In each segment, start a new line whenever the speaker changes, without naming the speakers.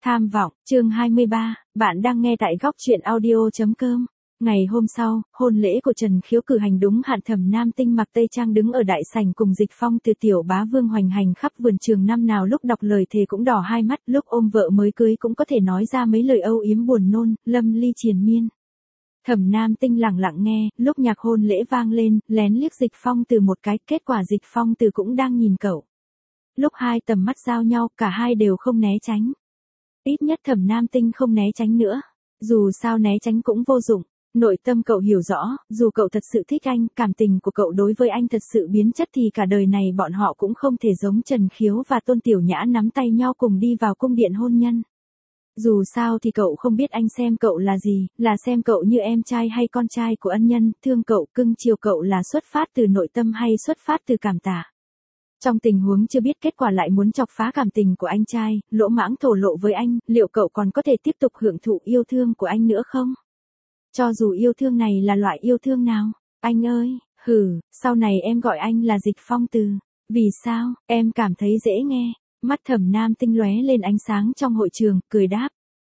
Tham vọng, chương 23, bạn đang nghe tại góc truyện audio.com. Ngày hôm sau, hôn lễ của Trần Khiếu cử hành đúng hạn. Thẩm Nam Tinh mặc tây trang đứng ở đại sảnh cùng Dịch Phong từ tiểu bá vương hoành hành khắp vườn trường, năm nào lúc đọc lời thề cũng đỏ hai mắt, lúc ôm vợ mới cưới cũng có thể nói ra mấy lời âu yếm buồn nôn, lâm ly triền miên. Thẩm Nam Tinh lặng lặng nghe, lúc nhạc hôn lễ vang lên, lén liếc Dịch Phong từ một cái, kết quả Dịch Phong từ cũng đang nhìn cậu. Lúc hai tầm mắt giao nhau, cả hai đều không né tránh. Ít nhất Thẩm Nam Tinh không né tránh nữa. Dù sao né tránh cũng vô dụng. Nội tâm cậu hiểu rõ, dù cậu thật sự thích anh, cảm tình của cậu đối với anh thật sự biến chất thì cả đời này bọn họ cũng không thể giống Trần Khiếu và Tôn Tiểu Nhã nắm tay nhau cùng đi vào cung điện hôn nhân. Dù sao thì cậu không biết anh xem cậu là gì, là xem cậu như em trai hay con trai của ân nhân, thương cậu, cưng chiều cậu là xuất phát từ nội tâm hay xuất phát từ cảm tả. Trong tình huống chưa biết kết quả lại muốn chọc phá cảm tình của anh trai, lỗ mãng thổ lộ với anh, liệu cậu còn có thể tiếp tục hưởng thụ yêu thương của anh nữa không? Cho dù yêu thương này là loại yêu thương nào, anh ơi, sau này em gọi anh là Dịch Phong Từ. Vì sao, em cảm thấy dễ nghe. Mắt Thẩm Nam Tinh lóe lên ánh sáng trong hội trường, cười đáp.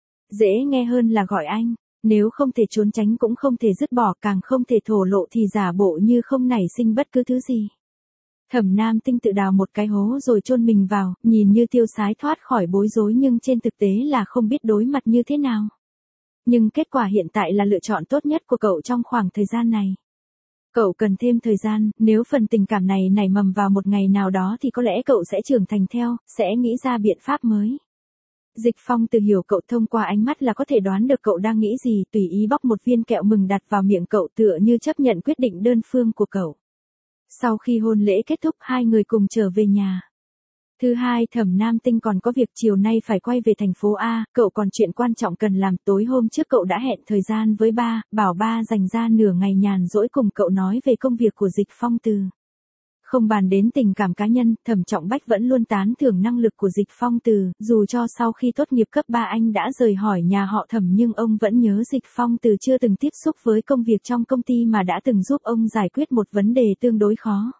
Dễ nghe hơn là gọi anh, nếu không thể trốn tránh cũng không thể dứt bỏ, càng không thể thổ lộ thì giả bộ như không nảy sinh bất cứ thứ gì. Thẩm Nam Tinh tự đào một cái hố rồi chôn mình vào, nhìn như tiêu sái thoát khỏi bối rối nhưng trên thực tế là không biết đối mặt như thế nào. Nhưng kết quả hiện tại là lựa chọn tốt nhất của cậu trong khoảng thời gian này. Cậu cần thêm thời gian, nếu phần tình cảm này nảy mầm vào một ngày nào đó thì có lẽ cậu sẽ trưởng thành theo, sẽ nghĩ ra biện pháp mới. Dịch Phong Từ hiểu cậu thông qua ánh mắt là có thể đoán được cậu đang nghĩ gì, tùy ý bóc một viên kẹo mừng đặt vào miệng cậu tựa như chấp nhận quyết định đơn phương của cậu. Sau khi hôn lễ kết thúc, hai người cùng trở về nhà. Thứ hai, Thẩm Nam Tinh còn có việc chiều nay phải quay về thành phố A, cậu còn chuyện quan trọng cần làm. Tối hôm trước cậu đã hẹn thời gian với ba, bảo ba dành ra nửa ngày nhàn rỗi cùng cậu nói về công việc của Dịch Phong Từ. Không bàn đến tình cảm cá nhân, Thẩm Trọng Bách vẫn luôn tán thưởng năng lực của Dịch Phong Từ, dù cho sau khi tốt nghiệp cấp 3 anh đã rời khỏi nhà họ Thẩm nhưng ông vẫn nhớ Dịch Phong Từ chưa từng tiếp xúc với công việc trong công ty mà đã từng giúp ông giải quyết một vấn đề tương đối khó.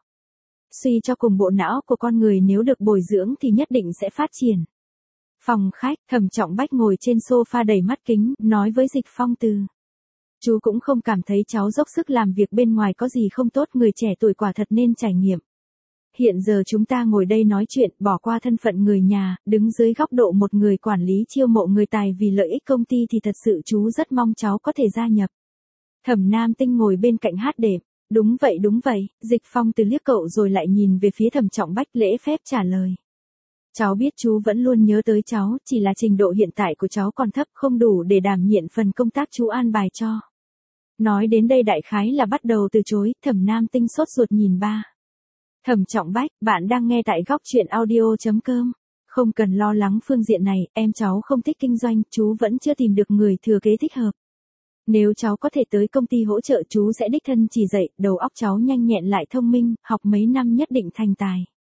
Suy cho cùng bộ não của con người nếu được bồi dưỡng thì nhất định sẽ phát triển. Phòng khách, Thẩm Trọng Bách ngồi trên sofa đầy mắt kính, nói với Dịch Phong Từ. Chú cũng không cảm thấy cháu dốc sức làm việc bên ngoài có gì không tốt, người trẻ tuổi quả thật nên trải nghiệm. Hiện giờ chúng ta ngồi đây nói chuyện, bỏ qua thân phận người nhà, đứng dưới góc độ một người quản lý chiêu mộ người tài vì lợi ích công ty thì thật sự chú rất mong cháu có thể gia nhập. Thẩm Nam Tinh ngồi bên cạnh hát đệm. Đúng vậy, Dịch Phong Từ liếc cậu rồi lại nhìn về phía Thẩm Trọng Bách lễ phép trả lời. Cháu biết chú vẫn luôn nhớ tới cháu, chỉ là trình độ hiện tại của cháu còn thấp, không đủ để đảm nhiệm phần công tác chú an bài cho. Nói đến đây đại khái là bắt đầu từ chối, Thẩm Nam Tinh sốt ruột nhìn ba. Thẩm Trọng Bách, bạn đang nghe tại góc truyện audio.com. Không cần lo lắng phương diện này, em cháu không thích kinh doanh, chú vẫn chưa tìm được người thừa kế thích hợp. Nếu cháu có thể tới công ty hỗ trợ chú sẽ đích thân chỉ dạy, đầu óc cháu nhanh nhẹn lại thông minh, học mấy năm nhất định thành tài.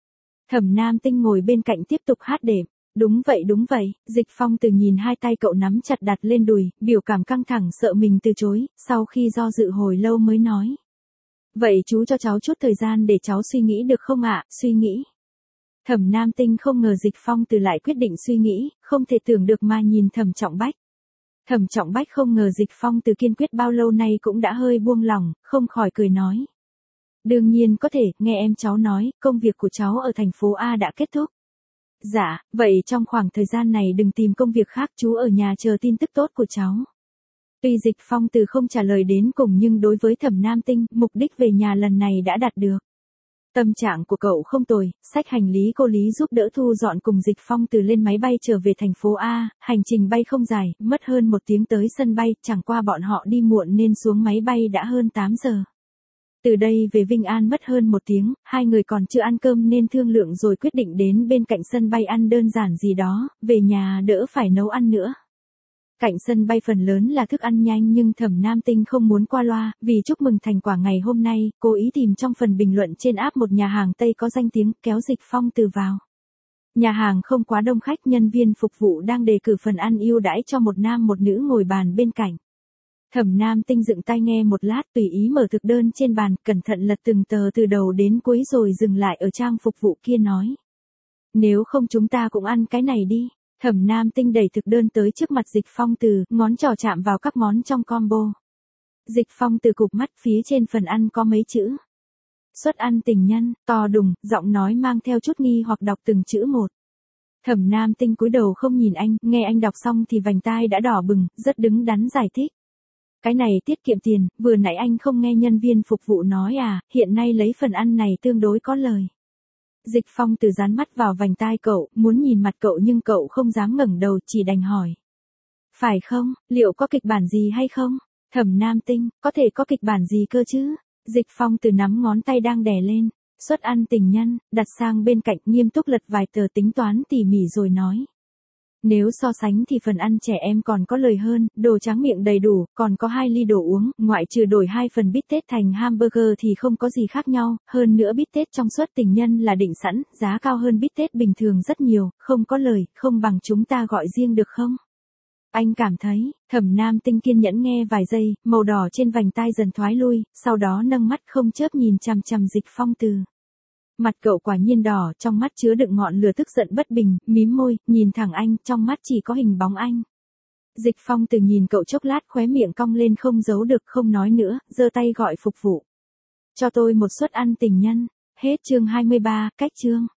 Thẩm Nam Tinh ngồi bên cạnh tiếp tục hát đệm. Đúng vậy, Dịch Phong Từ nhìn hai tay cậu nắm chặt đặt lên đùi, biểu cảm căng thẳng sợ mình từ chối, sau khi do dự hồi lâu mới nói. Vậy chú cho cháu chút thời gian để cháu suy nghĩ được không ạ? Suy nghĩ. Thẩm Nam Tinh không ngờ Dịch Phong Từ lại quyết định suy nghĩ, không thể tưởng được mà nhìn Thẩm Trọng Bách. Thẩm Trọng Bách không ngờ Dịch Phong Từ kiên quyết bao lâu nay cũng đã hơi buông lỏng, không khỏi cười nói. Đương nhiên có thể, nghe em cháu nói, công việc của cháu ở thành phố A đã kết thúc. Dạ, vậy trong khoảng thời gian này đừng tìm công việc khác, chú ở nhà chờ tin tức tốt của cháu. Tuy Dịch Phong Từ không trả lời đến cùng nhưng đối với Thẩm Nam Tinh, mục đích về nhà lần này đã đạt được. Tâm trạng của cậu không tồi, xách hành lý cô Lý giúp đỡ thu dọn cùng Dịch Phong Từ lên máy bay trở về thành phố A, hành trình bay không dài, mất hơn 1 tiếng tới sân bay, chẳng qua bọn họ đi muộn nên xuống máy bay đã hơn 8 giờ. Từ đây về Vinh An mất hơn 1 tiếng, hai người còn chưa ăn cơm nên thương lượng rồi quyết định đến bên cạnh sân bay ăn đơn giản gì đó, về nhà đỡ phải nấu ăn nữa. Cạnh sân bay phần lớn là thức ăn nhanh nhưng Thẩm Nam Tinh không muốn qua loa, vì chúc mừng thành quả ngày hôm nay, cố ý tìm trong phần bình luận trên app một nhà hàng Tây có danh tiếng, kéo Dịch Phong Từ vào. Nhà hàng không quá đông khách, nhân viên phục vụ đang đề cử phần ăn ưu đãi cho một nam một nữ ngồi bàn bên cạnh. Thẩm Nam Tinh dựng tai nghe một lát, tùy ý mở thực đơn trên bàn, cẩn thận lật từng tờ từ đầu đến cuối rồi dừng lại ở trang phục vụ kia nói. Nếu không chúng ta cũng ăn cái này đi. Thẩm Nam Tinh đẩy thực đơn tới trước mặt Dịch Phong Từ, ngón trỏ chạm vào các món trong combo. Dịch Phong Từ cụp mắt, phía trên phần ăn có mấy chữ. Suất ăn tình nhân, to đùng, giọng nói mang theo chút nghi hoặc đọc từng chữ một. Thẩm Nam Tinh cúi đầu không nhìn anh, nghe anh đọc xong thì vành tai đã đỏ bừng, rất đứng đắn giải thích. Cái này tiết kiệm tiền, vừa nãy anh không nghe nhân viên phục vụ nói à, hiện nay lấy phần ăn này tương đối có lời. Dịch Phong Từ dán mắt vào vành tai cậu, muốn nhìn mặt cậu nhưng cậu không dám ngẩng đầu, chỉ đành hỏi. Phải không, liệu có kịch bản gì hay không? Thẩm Nam Tinh, có thể có kịch bản gì cơ chứ? Dịch Phong Từ nắm ngón tay đang đè lên. Suất ăn tình nhân, đặt sang bên cạnh, nghiêm túc lật vài tờ tính toán tỉ mỉ rồi nói. Nếu so sánh thì phần ăn trẻ em còn có lời hơn, đồ tráng miệng đầy đủ, còn có 2 ly đồ uống, ngoại trừ đổi 2 phần bít tết thành hamburger thì không có gì khác nhau, hơn nữa bít tết trong suất tình nhân là định sẵn, giá cao hơn bít tết bình thường rất nhiều, không có lời, không bằng chúng ta gọi riêng được không? Anh cảm thấy, Thẩm Nam Tinh kiên nhẫn nghe vài giây, màu đỏ trên vành tai dần thoái lui, sau đó nâng mắt không chớp nhìn chằm chằm Dịch Phong Từ. Mặt cậu quả nhiên đỏ, trong mắt chứa đựng ngọn lửa tức giận bất bình, mím môi, nhìn thẳng anh, trong mắt chỉ có hình bóng anh. Dịch Phong Từ nhìn cậu chốc lát, khóe miệng cong lên không giấu được, không nói nữa, giơ tay gọi phục vụ. Cho tôi một suất ăn tình nhân. Hết chương 23, cách chương.